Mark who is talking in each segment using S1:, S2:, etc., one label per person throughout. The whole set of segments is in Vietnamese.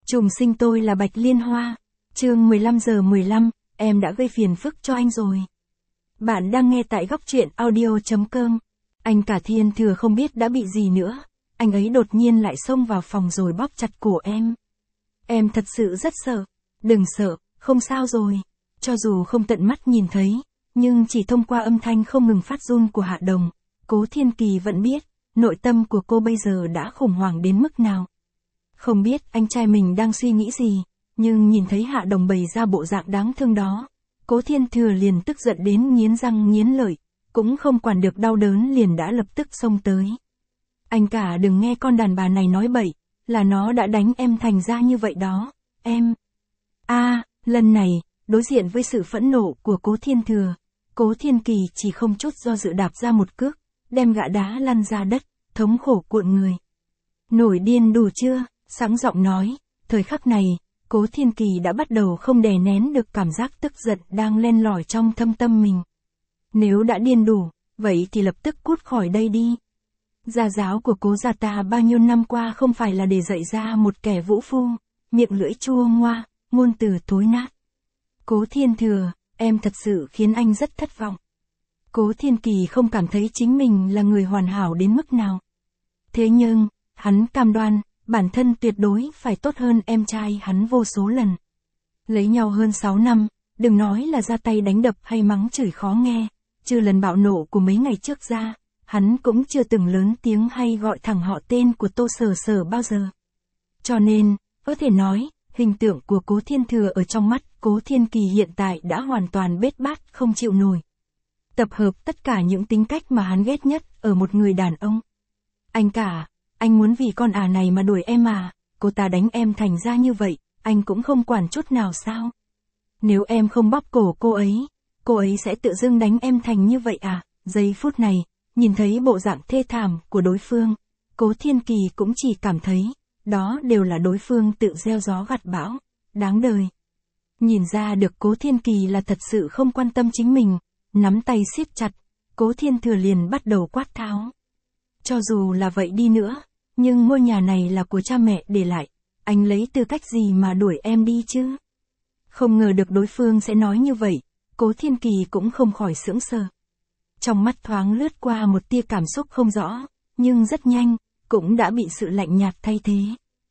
S1: Trùng sinh tôi là Bạch Liên Hoa. Chương 15:15, em đã gây phiền phức cho anh rồi. Bạn đang nghe tại góc truyện audio.com. Anh cả Thiên Thừa không biết đã bị gì nữa. Anh ấy đột nhiên lại xông vào phòng rồi bóp chặt cổ em. Em thật sự rất sợ. Đừng sợ, không sao rồi. Cho dù không tận mắt nhìn thấy, nhưng chỉ thông qua âm thanh không ngừng phát run của Hạ Đồng, Cố Thiên Kỳ vẫn biết, nội tâm của cô bây giờ đã khủng hoảng đến mức nào. Không biết anh trai mình đang suy nghĩ gì, nhưng nhìn thấy Hạ Đồng bày ra bộ dạng đáng thương đó, Cố Thiên Thừa liền tức giận đến nghiến răng nghiến lợi, cũng không quản được đau đớn liền đã lập tức xông tới. Anh cả đừng nghe con đàn bà này nói bậy, là nó đã đánh em thành ra như vậy đó, em. Lần này, đối diện với sự phẫn nộ của Cố Thiên Thừa, Cố Thiên Kỳ chỉ không chút do dự đạp ra một cước, đem gã đá lăn ra đất, thống khổ cuộn người. Nổi điên đủ chưa? Sáng giọng nói, thời khắc này, Cố Thiên Kỳ đã bắt đầu không đè nén được cảm giác tức giận đang len lỏi trong thâm tâm mình. Nếu đã điên đủ, vậy thì lập tức cút khỏi đây đi. Gia giáo của Cố gia ta bao nhiêu năm qua không phải là để dạy ra một kẻ vũ phu, miệng lưỡi chua ngoa, ngôn từ thối nát. Cố Thiên Thừa, em thật sự khiến anh rất thất vọng. Cố Thiên Kỳ không cảm thấy chính mình là người hoàn hảo đến mức nào. Thế nhưng, hắn cam đoan, bản thân tuyệt đối phải tốt hơn em trai hắn vô số lần. Lấy nhau hơn 6 năm, đừng nói là ra tay đánh đập hay mắng chửi khó nghe, trừ lần bạo nộ của mấy ngày trước ra, hắn cũng chưa từng lớn tiếng hay gọi thẳng họ tên của Tô Sở Sở bao giờ. Cho nên, có thể nói, hình tượng của Cố Thiên Thừa ở trong mắt Cố Thiên Kỳ hiện tại đã hoàn toàn bết bát không chịu nổi. Tập hợp tất cả những tính cách mà hắn ghét nhất ở một người đàn ông. Anh cả, anh muốn vì con này mà đuổi em à, cô ta đánh em thành ra như vậy, anh cũng không quản chút nào sao? Nếu em không bóp cổ cô ấy sẽ tự dưng đánh em thành như vậy à? Giây phút này, nhìn thấy bộ dạng thê thảm của đối phương, Cố Thiên Kỳ cũng chỉ cảm thấy, đó đều là đối phương tự gieo gió gặt bão, đáng đời. Nhìn ra được Cố Thiên Kỳ là thật sự không quan tâm chính mình, nắm tay siết chặt, Cố Thiên Thừa liền bắt đầu quát tháo. Cho dù là vậy đi nữa, nhưng ngôi nhà này là của cha mẹ để lại, anh lấy tư cách gì mà đuổi em đi chứ? Không ngờ được đối phương sẽ nói như vậy, Cố Thiên Kỳ cũng không khỏi sững sờ. Trong mắt thoáng lướt qua một tia cảm xúc không rõ, nhưng rất nhanh, cũng đã bị sự lạnh nhạt thay thế.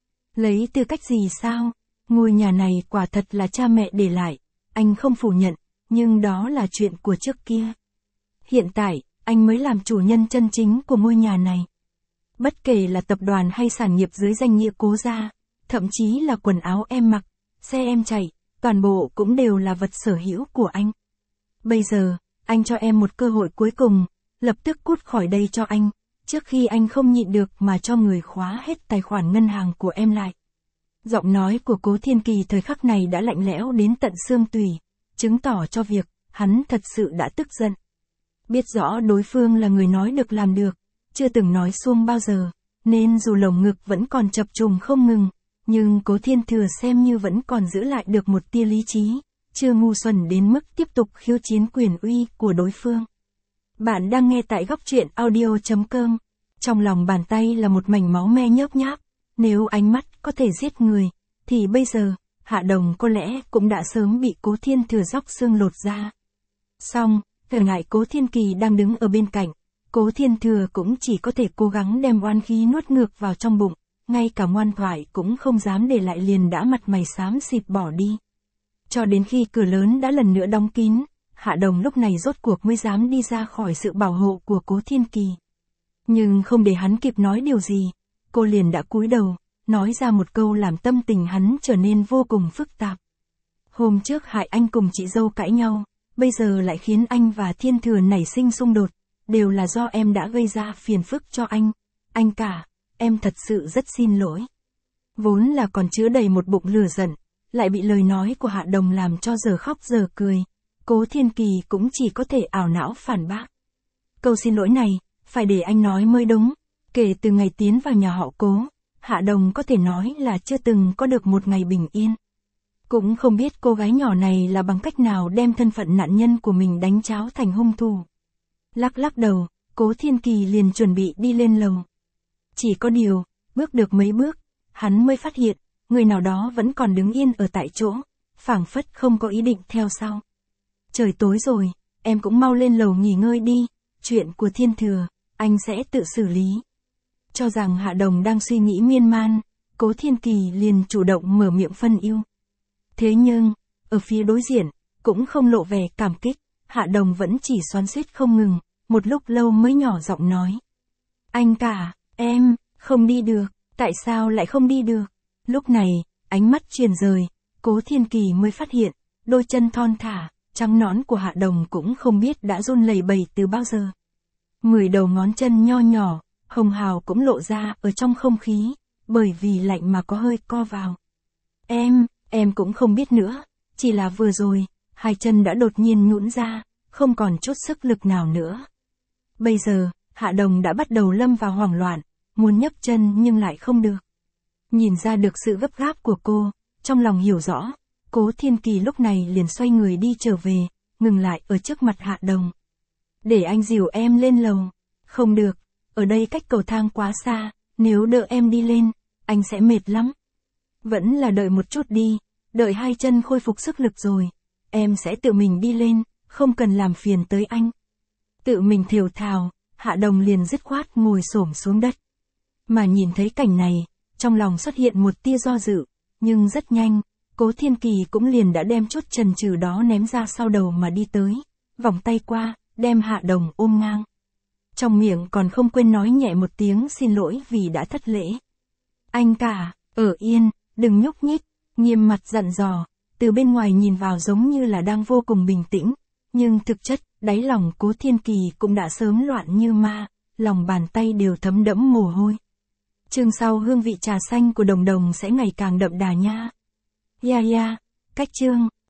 S1: Lấy tư cách gì sao? Ngôi nhà này quả thật là cha mẹ để lại, anh không phủ nhận, nhưng đó là chuyện của trước kia. Hiện tại, anh mới làm chủ nhân chân chính của ngôi nhà này. Bất kể là tập đoàn hay sản nghiệp dưới danh nghĩa Cố gia, thậm chí là quần áo em mặc, xe em chạy, toàn bộ cũng đều là vật sở hữu của anh. Bây giờ, anh cho em một cơ hội cuối cùng, lập tức cút khỏi đây cho anh, trước khi anh không nhịn được mà cho người khóa hết tài khoản ngân hàng của em lại. Giọng nói của Cố Thiên Kỳ thời khắc này đã lạnh lẽo đến tận xương tủy, chứng tỏ cho việc, hắn thật sự đã tức giận. Biết rõ đối phương là người nói được làm được, chưa từng nói suông bao giờ, nên dù lồng ngực vẫn còn chập trùng không ngừng, nhưng Cố Thiên Thừa xem như vẫn còn giữ lại được một tia lý trí, chưa ngu xuẩn đến mức tiếp tục khiêu chiến quyền uy của đối phương. Bạn đang nghe tại góc truyện audio.com. Trong lòng bàn tay là một mảnh máu me nhớp nháp, nếu ánh mắt có thể giết người, thì bây giờ, Hạ Đồng có lẽ cũng đã sớm bị Cố Thiên Thừa róc xương lột ra. Xong, trở ngại Cố Thiên Kỳ đang đứng ở bên cạnh, Cố Thiên Thừa cũng chỉ có thể cố gắng đem oan khí nuốt ngược vào trong bụng, ngay cả ngoan thoại cũng không dám để lại liền đã mặt mày xám xịt bỏ đi. Cho đến khi cửa lớn đã lần nữa đóng kín, Hạ Đồng lúc này rốt cuộc mới dám đi ra khỏi sự bảo hộ của Cố Thiên Kỳ. Nhưng không để hắn kịp nói điều gì, cô liền đã cúi đầu, nói ra một câu làm tâm tình hắn trở nên vô cùng phức tạp. Hôm trước hại anh cùng chị dâu cãi nhau, bây giờ lại khiến anh và Thiên Thừa nảy sinh xung đột, đều là do em đã gây ra phiền phức cho anh. Anh cả, em thật sự rất xin lỗi. Vốn là còn chứa đầy một bụng lửa giận, lại bị lời nói của Hạ Đồng làm cho giờ khóc giờ cười, Cố Thiên Kỳ cũng chỉ có thể ảo não phản bác. Câu xin lỗi này, phải để anh nói mới đúng, kể từ ngày tiến vào nhà họ Cố, Hạ Đồng có thể nói là chưa từng có được một ngày bình yên. Cũng không biết cô gái nhỏ này là bằng cách nào đem thân phận nạn nhân của mình đánh tráo thành hung thủ. Lắc lắc đầu, Cố Thiên Kỳ liền chuẩn bị đi lên lầu. Chỉ có điều, bước được mấy bước, hắn mới phát hiện, người nào đó vẫn còn đứng yên ở tại chỗ, phảng phất không có ý định theo sau. Trời tối rồi, em cũng mau lên lầu nghỉ ngơi đi, chuyện của Thiên Thừa, anh sẽ tự xử lý. Cho rằng Hạ Đồng đang suy nghĩ miên man, Cố Thiên Kỳ liền chủ động mở miệng phân ưu. Thế nhưng, ở phía đối diện, cũng không lộ vẻ cảm kích, Hạ Đồng vẫn chỉ xoắn xuýt không ngừng, một lúc lâu mới nhỏ giọng nói. Anh cả, em, không đi được, tại sao lại không đi được? Lúc này, ánh mắt truyền rời, Cố Thiên Kỳ mới phát hiện, đôi chân thon thả, trắng nõn của Hạ Đồng cũng không biết đã run lẩy bẩy từ bao giờ. 10 đầu ngón chân nho nhỏ, hồng hào cũng lộ ra ở trong không khí, bởi vì lạnh mà có hơi co vào. Em cũng không biết nữa, chỉ là vừa rồi, hai chân đã đột nhiên nhũn ra, không còn chút sức lực nào nữa. Bây giờ, Hạ Đồng đã bắt đầu lâm vào hoảng loạn, muốn nhấc chân nhưng lại không được. Nhìn ra được sự gấp gáp của cô, trong lòng hiểu rõ, Cố Thiên Kỳ lúc này liền xoay người đi trở về, ngừng lại ở trước mặt Hạ Đồng. Để anh dìu em lên lầu. Không được, ở đây cách cầu thang quá xa, nếu đỡ em đi lên, anh sẽ mệt lắm. Vẫn là đợi một chút đi, đợi hai chân khôi phục sức lực rồi, em sẽ tự mình đi lên, không cần làm phiền tới anh. Tự mình thều thào, Hạ Đồng liền dứt khoát ngồi xổm xuống đất. Mà nhìn thấy cảnh này, trong lòng xuất hiện một tia do dự, nhưng rất nhanh, Cố Thiên Kỳ cũng liền đã đem chút chần chừ đó ném ra sau đầu mà đi tới, vòng tay qua, đem Hạ Đồng ôm ngang. Trong miệng còn không quên nói nhẹ một tiếng xin lỗi vì đã thất lễ. Anh cả, ở yên, đừng nhúc nhích, nghiêm mặt dặn dò, từ bên ngoài nhìn vào giống như là đang vô cùng bình tĩnh, nhưng thực chất, đáy lòng Cố Thiên Kỳ cũng đã sớm loạn như ma, lòng bàn tay đều thấm đẫm mồ hôi. Chương sau hương vị trà xanh của Đồng Đồng sẽ ngày càng đậm đà nha. Cách chương.